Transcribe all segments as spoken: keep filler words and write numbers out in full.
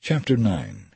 Chapter nine.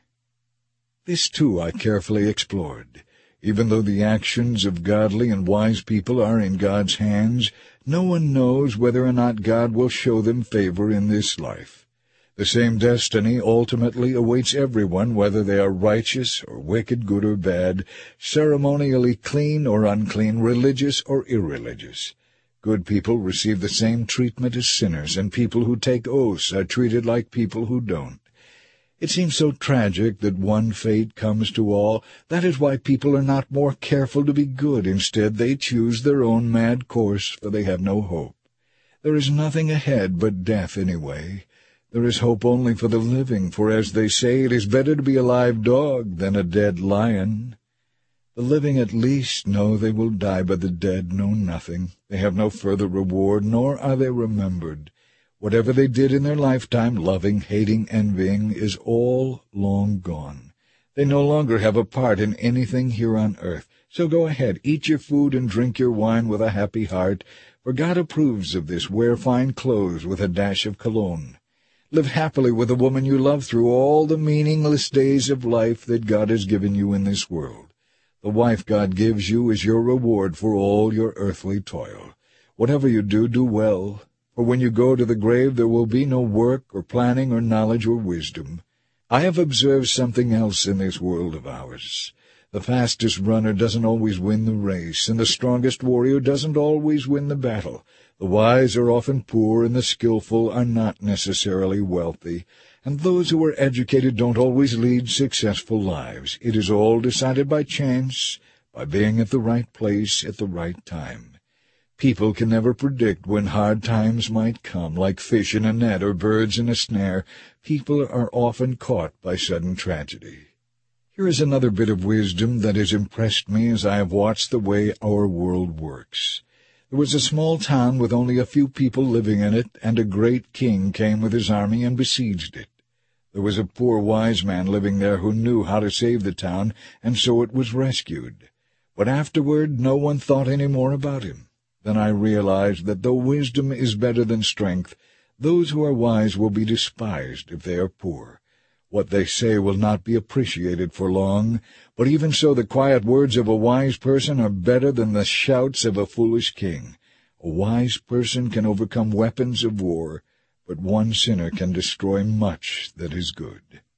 This, too, I carefully explored. Even though the actions of godly and wise people are in God's hands, no one knows whether or not God will show them favor in this life. The same destiny ultimately awaits everyone, whether they are righteous or wicked, good or bad, ceremonially clean or unclean, religious or irreligious. Good people receive the same treatment as sinners, and people who take oaths are treated like people who don't. It seems so tragic that one fate comes to all. That is why people are not more careful to be good. Instead, they choose their own mad course, for they have no hope. There is nothing ahead but death anyway. There is hope only for the living, for as they say, it is better to be a live dog than a dead lion. The living at least know they will die, but the dead know nothing. They have no further reward, nor are they remembered. Whatever they did in their lifetime, loving, hating, envying, is all long gone. They no longer have a part in anything here on earth. So go ahead, eat your food and drink your wine with a happy heart, for God approves of this. Wear fine clothes with a dash of cologne. Live happily with the woman you love through all the meaningless days of life that God has given you in this world. The wife God gives you is your reward for all your earthly toil. Whatever you do, do well. For when you go to the grave there will be no work or planning or knowledge or wisdom. I have observed something else in this world of ours. The fastest runner doesn't always win the race, and the strongest warrior doesn't always win the battle. The wise are often poor, and the skillful are not necessarily wealthy, and those who are educated don't always lead successful lives. It is all decided by chance, by being at the right place at the right time. People can never predict when hard times might come. Like fish in a net or birds in a snare, people are often caught by sudden tragedy. Here is another bit of wisdom that has impressed me as I have watched the way our world works. There was a small town with only a few people living in it, and a great king came with his army and besieged it. There was a poor wise man living there who knew how to save the town, and so it was rescued. But afterward no one thought any more about him. Then I realized that though wisdom is better than strength, those who are wise will be despised if they are poor. What they say will not be appreciated for long, but even so the quiet words of a wise person are better than the shouts of a foolish king. A wise person can overcome weapons of war, but one sinner can destroy much that is good.